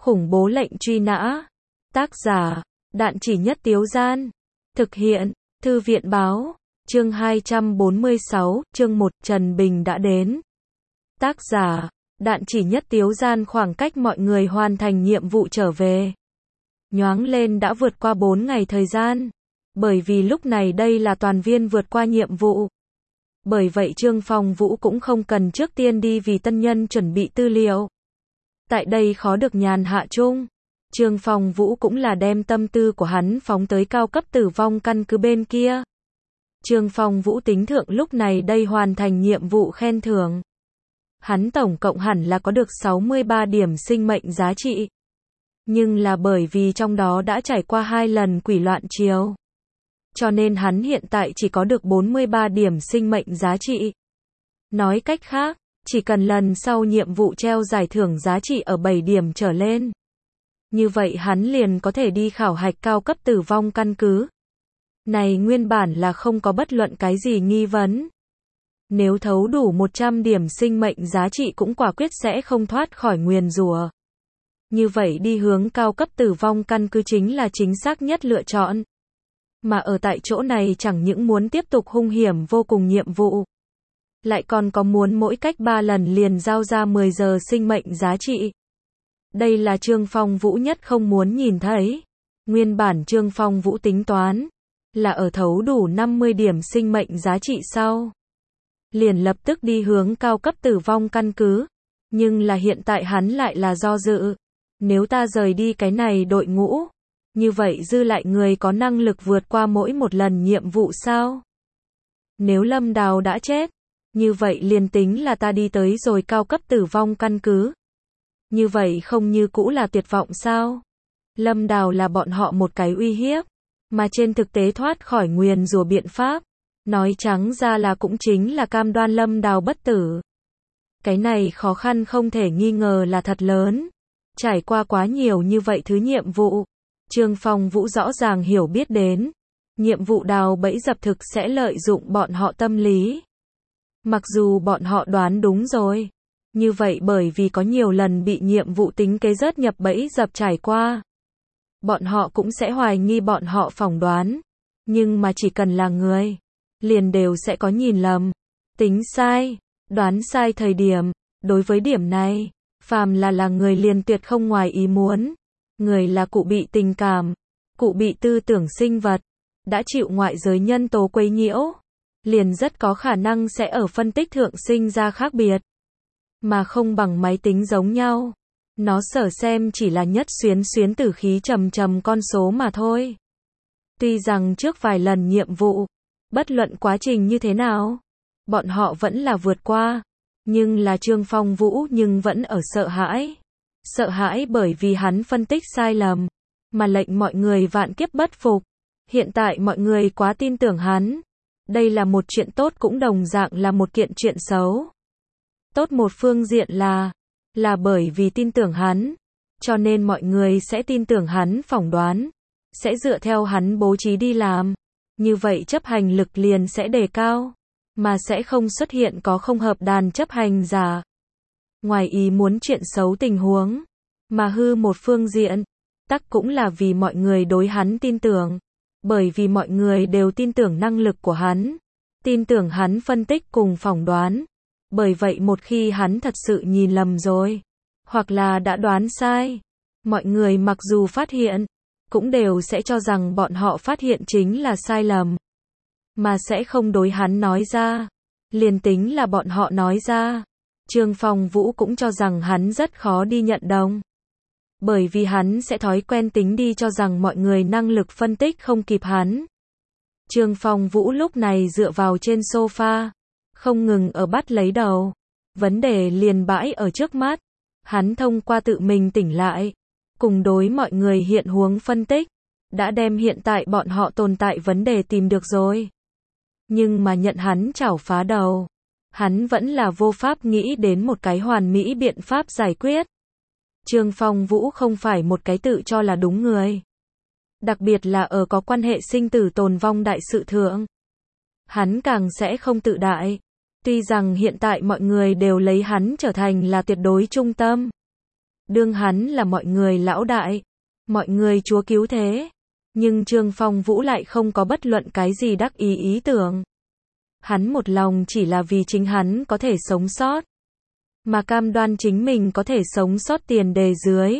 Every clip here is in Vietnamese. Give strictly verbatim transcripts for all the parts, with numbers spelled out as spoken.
Khủng bố lệnh truy nã. Tác giả, Đạn Chỉ Nhất Tiếu Gian. Thực hiện, Thư viện báo. Chương hai trăm bốn mươi sáu, chương một, Trần Bình đã đến. Tác giả, Đạn Chỉ Nhất Tiếu Gian. Khoảng cách mọi người hoàn thành nhiệm vụ trở về nhoáng lên đã vượt qua bốn ngày thời gian. Bởi vì lúc này đây là toàn viên vượt qua nhiệm vụ. Bởi vậy Trương Phong Vũ cũng không cần trước tiên đi vì tân nhân chuẩn bị tư liệu. Tại đây khó được nhàn hạ chung. Trương Phong Vũ cũng là đem tâm tư của hắn phóng tới cao cấp tử vong căn cứ bên kia. Trương Phong Vũ tính thượng lúc này đây hoàn thành nhiệm vụ khen thưởng. Hắn tổng cộng hẳn là có được sáu mươi ba điểm sinh mệnh giá trị. Nhưng là bởi vì trong đó đã trải qua hai lần quỷ loạn chiều. Cho nên hắn hiện tại chỉ có được bốn mươi ba điểm sinh mệnh giá trị. Nói cách khác, chỉ cần lần sau nhiệm vụ treo giải thưởng giá trị ở bảy điểm trở lên. Như vậy hắn liền có thể đi khảo hạch cao cấp tử vong căn cứ. Này nguyên bản là không có bất luận cái gì nghi vấn. Nếu thấu đủ một trăm điểm sinh mệnh giá trị cũng quả quyết sẽ không thoát khỏi nguyền rủa. Như vậy đi hướng cao cấp tử vong căn cứ chính là chính xác nhất lựa chọn. Mà ở tại chỗ này chẳng những muốn tiếp tục hung hiểm vô cùng nhiệm vụ. Lại còn có muốn mỗi cách ba lần liền giao ra mười giờ sinh mệnh giá trị. Đây là Trương Phong Vũ nhất không muốn nhìn thấy. Nguyên bản Trương Phong Vũ tính toán là ở thấu đủ năm mươi điểm sinh mệnh giá trị sau. Liền lập tức đi hướng cao cấp tử vong căn cứ. Nhưng là hiện tại hắn lại là do dự. Nếu ta rời đi cái này đội ngũ, như vậy dư lại người có năng lực vượt qua mỗi một lần nhiệm vụ sao? Nếu Lâm Đào đã chết, như vậy liền tính là ta đi tới rồi cao cấp tử vong căn cứ. Như vậy không như cũ là tuyệt vọng sao? Lâm Đào là bọn họ một cái uy hiếp, mà trên thực tế thoát khỏi nguyền rủa biện pháp. Nói trắng ra là cũng chính là cam đoan Lâm Đào bất tử. Cái này khó khăn không thể nghi ngờ là thật lớn. Trải qua quá nhiều như vậy thứ nhiệm vụ. Trương Phong Vũ rõ ràng hiểu biết đến. Nhiệm vụ đào bẫy dập thực sẽ lợi dụng bọn họ tâm lý. Mặc dù bọn họ đoán đúng rồi. Như vậy bởi vì có nhiều lần bị nhiệm vụ tính kế rớt nhập bẫy dập trải qua. Bọn họ cũng sẽ hoài nghi bọn họ phỏng đoán. Nhưng mà chỉ cần là người, liền đều sẽ có nhìn lầm. Tính sai, đoán sai thời điểm. Đối với điểm này, phàm là là người liền tuyệt không ngoài ý muốn. Người là cụ bị tình cảm, cụ bị tư tưởng sinh vật, đã chịu ngoại giới nhân tố quấy nhiễu, liền rất có khả năng sẽ ở phân tích thượng sinh ra khác biệt, mà không bằng máy tính giống nhau. Nó sở xem chỉ là nhất xuyến xuyến tử khí trầm trầm con số mà thôi. Tuy rằng trước vài lần nhiệm vụ, bất luận quá trình như thế nào, bọn họ vẫn là vượt qua, nhưng là Trương Phong Vũ nhưng vẫn ở sợ hãi. Sợ hãi bởi vì hắn phân tích sai lầm, mà lệnh mọi người vạn kiếp bất phục. Hiện tại mọi người quá tin tưởng hắn. Đây là một chuyện tốt cũng đồng dạng là một kiện chuyện xấu. Tốt một phương diện là, là bởi vì tin tưởng hắn, cho nên mọi người sẽ tin tưởng hắn phỏng đoán, sẽ dựa theo hắn bố trí đi làm. Như vậy chấp hành lực liền sẽ đề cao, mà sẽ không xuất hiện có không hợp đàn chấp hành giả. Ngoài ý muốn chuyện xấu tình huống, mà hư một phương diện, tắc cũng là vì mọi người đối hắn tin tưởng. Bởi vì mọi người đều tin tưởng năng lực của hắn, tin tưởng hắn phân tích cùng phỏng đoán. Bởi vậy một khi hắn thật sự nhìn lầm rồi, hoặc là đã đoán sai, mọi người mặc dù phát hiện, cũng đều sẽ cho rằng bọn họ phát hiện chính là sai lầm, mà sẽ không đối hắn nói ra. Liền tính là bọn họ nói ra, Trương Phong Vũ cũng cho rằng hắn rất khó đi nhận đồng. Bởi vì hắn sẽ thói quen tính đi cho rằng mọi người năng lực phân tích không kịp hắn. Trương Phong Vũ lúc này dựa vào trên sofa, không ngừng ở bắt lấy đầu. Vấn đề liền bãi ở trước mắt. Hắn thông qua tự mình tỉnh lại, cùng đối mọi người hiện huống phân tích, đã đem hiện tại bọn họ tồn tại vấn đề tìm được rồi. Nhưng mà nhận hắn chảo phá đầu, hắn vẫn là vô pháp nghĩ đến một cái hoàn mỹ biện pháp giải quyết. Trương Phong Vũ không phải một cái tự cho là đúng người. Đặc biệt là ở có quan hệ sinh tử tồn vong đại sự thượng. Hắn càng sẽ không tự đại. Tuy rằng hiện tại mọi người đều lấy hắn trở thành là tuyệt đối trung tâm. đương hắn là mọi người lão đại, mọi người chúa cứu thế. Nhưng Trương Phong Vũ lại không có bất luận cái gì đắc ý ý tưởng. Hắn một lòng chỉ là vì chính hắn có thể sống sót, mà cam đoan chính mình có thể sống sót tiền đề dưới.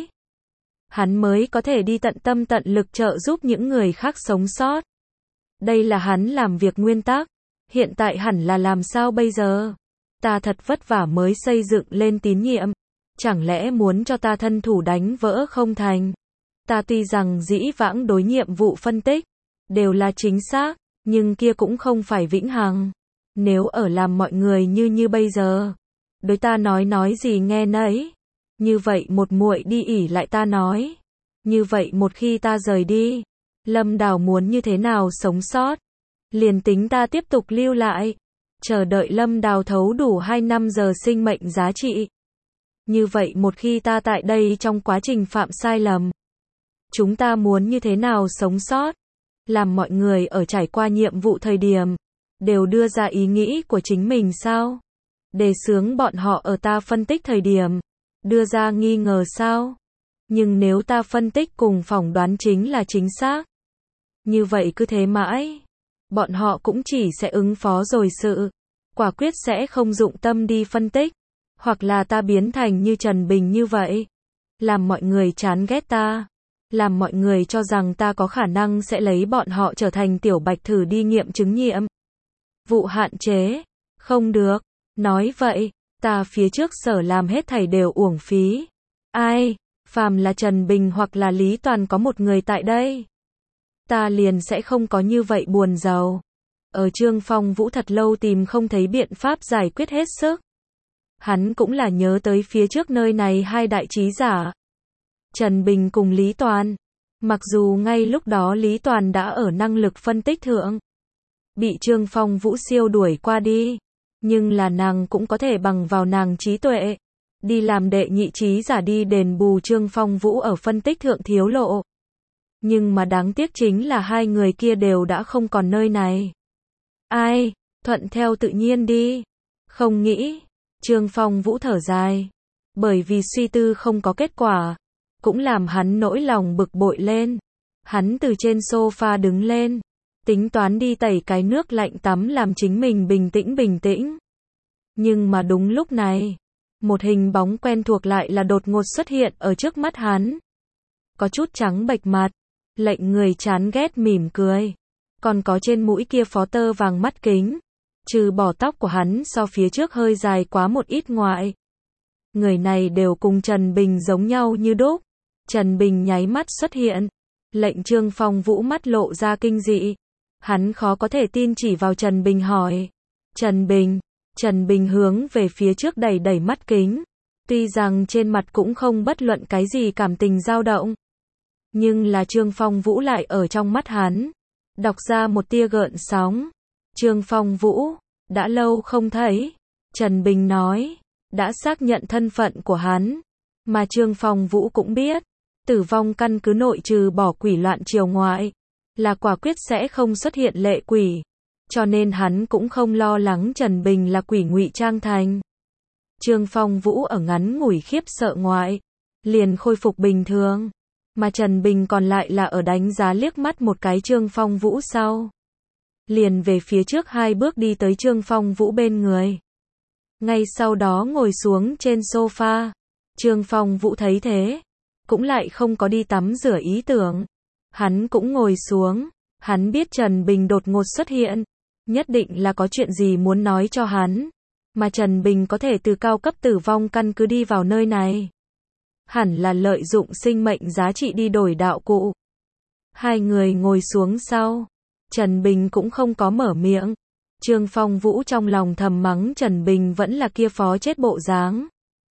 Hắn mới có thể đi tận tâm tận lực trợ giúp những người khác sống sót. Đây là hắn làm việc nguyên tắc. Hiện tại hẳn là làm sao bây giờ? Ta thật vất vả mới xây dựng lên tín nhiệm. Chẳng lẽ muốn cho ta thân thủ đánh vỡ không thành? Ta tuy rằng dĩ vãng đối nhiệm vụ phân tích đều là chính xác, nhưng kia cũng không phải vĩnh hằng. Nếu ở làm mọi người như như bây giờ, đối ta nói nói gì nghe nấy. Như vậy một muội đi ỉ lại ta nói. Như vậy một khi ta rời đi, Lâm Đào muốn như thế nào sống sót? Liền tính ta tiếp tục lưu lại, chờ đợi Lâm Đào thấu đủ hai năm giờ sinh mệnh giá trị. Như vậy một khi ta tại đây trong quá trình phạm sai lầm, chúng ta muốn như thế nào sống sót? Làm mọi người ở trải qua nhiệm vụ thời điểm, đều đưa ra ý nghĩ của chính mình sao? Đề xướng bọn họ ở ta phân tích thời điểm, đưa ra nghi ngờ sao? Nhưng nếu ta phân tích cùng phỏng đoán chính là chính xác, như vậy cứ thế mãi, bọn họ cũng chỉ sẽ ứng phó rồi sự, quả quyết sẽ không dụng tâm đi phân tích, hoặc là ta biến thành như Trần Bình như vậy, làm mọi người chán ghét ta, làm mọi người cho rằng ta có khả năng sẽ lấy bọn họ trở thành tiểu bạch thử đi nghiệm chứng nhiệm vụ hạn chế, không được, nói vậy, ta phía trước sở làm hết thảy đều uổng phí. Ai, phàm là Trần Bình hoặc là Lý Toàn có một người tại đây, ta liền sẽ không có như vậy buồn giàu. Ở Trương Phong Vũ thật lâu tìm không thấy biện pháp giải quyết hết sức. Hắn cũng là nhớ tới phía trước nơi này hai đại trí giả, Trần Bình cùng Lý Toàn. Mặc dù ngay lúc đó Lý Toàn đã ở năng lực phân tích thượng, bị Trương Phong Vũ siêu đuổi qua đi, nhưng là nàng cũng có thể bằng vào nàng trí tuệ, đi làm đệ nhị trí giả đi đền bù Trương Phong Vũ ở phân tích thượng thiếu lộ. Nhưng mà đáng tiếc chính là hai người kia đều đã không còn nơi này. Ai, thuận theo tự nhiên đi. Không nghĩ, Trương Phong Vũ thở dài, bởi vì suy tư không có kết quả, cũng làm hắn nỗi lòng bực bội lên. Hắn từ trên sofa đứng lên, tính toán đi tẩy cái nước lạnh tắm làm chính mình bình tĩnh bình tĩnh. Nhưng mà đúng lúc này, một hình bóng quen thuộc lại là đột ngột xuất hiện ở trước mắt hắn. Có chút trắng bệch mặt, lệnh người chán ghét mỉm cười, còn có trên mũi kia phó tơ vàng mắt kính, trừ bỏ tóc của hắn so phía trước hơi dài quá một ít ngoại. Người này đều cùng Trần Bình giống nhau như đúc. Trần Bình nháy mắt xuất hiện, lệnh Trương Phong Vũ mắt lộ ra kinh dị. Hắn khó có thể tin chỉ vào Trần Bình hỏi. Trần Bình, Trần Bình hướng về phía trước đẩy đẩy mắt kính. Tuy rằng trên mặt cũng không bất luận cái gì cảm tình dao động, nhưng là Trương Phong Vũ lại ở trong mắt hắn đọc ra một tia gợn sóng. Trương Phong Vũ, đã lâu không thấy. Trần Bình nói, đã xác nhận thân phận của hắn. Mà Trương Phong Vũ cũng biết, tử vong căn cứ nội trừ bỏ quỷ loạn triều ngoại, là quả quyết sẽ không xuất hiện lệ quỷ. Cho nên hắn cũng không lo lắng Trần Bình là quỷ ngụy trang thành. Trương Phong Vũ ở ngắn ngủi khiếp sợ ngoại, liền khôi phục bình thường. Mà Trần Bình còn lại là ở đánh giá liếc mắt một cái Trương Phong Vũ sau, liền về phía trước hai bước đi tới Trương Phong Vũ bên người. Ngay sau đó ngồi xuống trên sofa. Trương Phong Vũ thấy thế, cũng lại không có đi tắm rửa ý tưởng. Hắn cũng ngồi xuống, hắn biết Trần Bình đột ngột xuất hiện, nhất định là có chuyện gì muốn nói cho hắn. Mà Trần Bình có thể từ cao cấp tử vong căn cứ đi vào nơi này, hẳn là lợi dụng sinh mệnh giá trị đi đổi đạo cụ. Hai người ngồi xuống sau, Trần Bình cũng không có mở miệng. Trương Phong Vũ trong lòng thầm mắng Trần Bình vẫn là kia phó chết bộ dáng.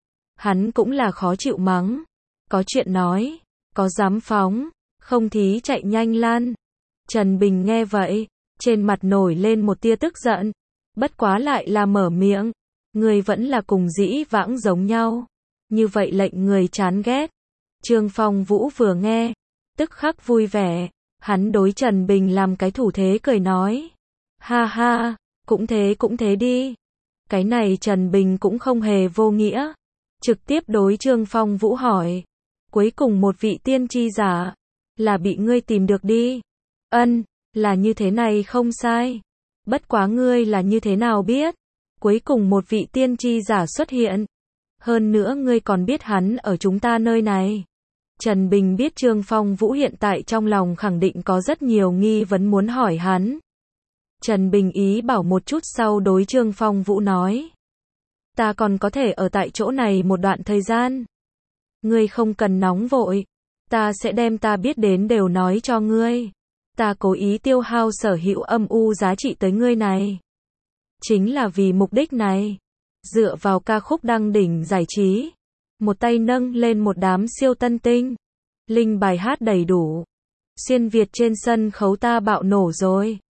Hắn cũng là khó chịu mắng. Có chuyện nói, có dám phóng, không thí chạy nhanh lan. Trần Bình nghe vậy, trên mặt nổi lên một tia tức giận. Bất quá lại là mở miệng. Người vẫn là cùng dĩ vãng giống nhau. Như vậy lệnh người chán ghét. Trương Phong Vũ vừa nghe, tức khắc vui vẻ. Hắn đối Trần Bình làm cái thủ thế cười nói. Ha ha, cũng thế cũng thế đi. Cái này Trần Bình cũng không hề vô nghĩa. trực tiếp đối Trương Phong Vũ hỏi. Cuối cùng một vị tiên tri giả, là bị ngươi tìm được đi. Ân, là như thế này không sai. Bất quá ngươi là như thế nào biết? Cuối cùng một vị tiên tri giả xuất hiện. Hơn nữa ngươi còn biết hắn ở chúng ta nơi này. Trần Bình biết Trương Phong Vũ hiện tại trong lòng khẳng định có rất nhiều nghi vấn muốn hỏi hắn. Trần Bình ý bảo một chút sau đối Trương Phong Vũ nói. Ta còn có thể ở tại chỗ này một đoạn thời gian. Ngươi không cần nóng vội. Ta sẽ đem ta biết đến đều nói cho ngươi. Ta cố ý tiêu hao sở hữu âm u giá trị tới ngươi này. Chính là vì mục đích này. Dựa vào ca khúc đăng đỉnh giải trí. Một tay nâng lên một đám siêu tân tinh. Linh bài hát đầy đủ. Xuyên Việt trên sân khấu ta bạo nổ rồi.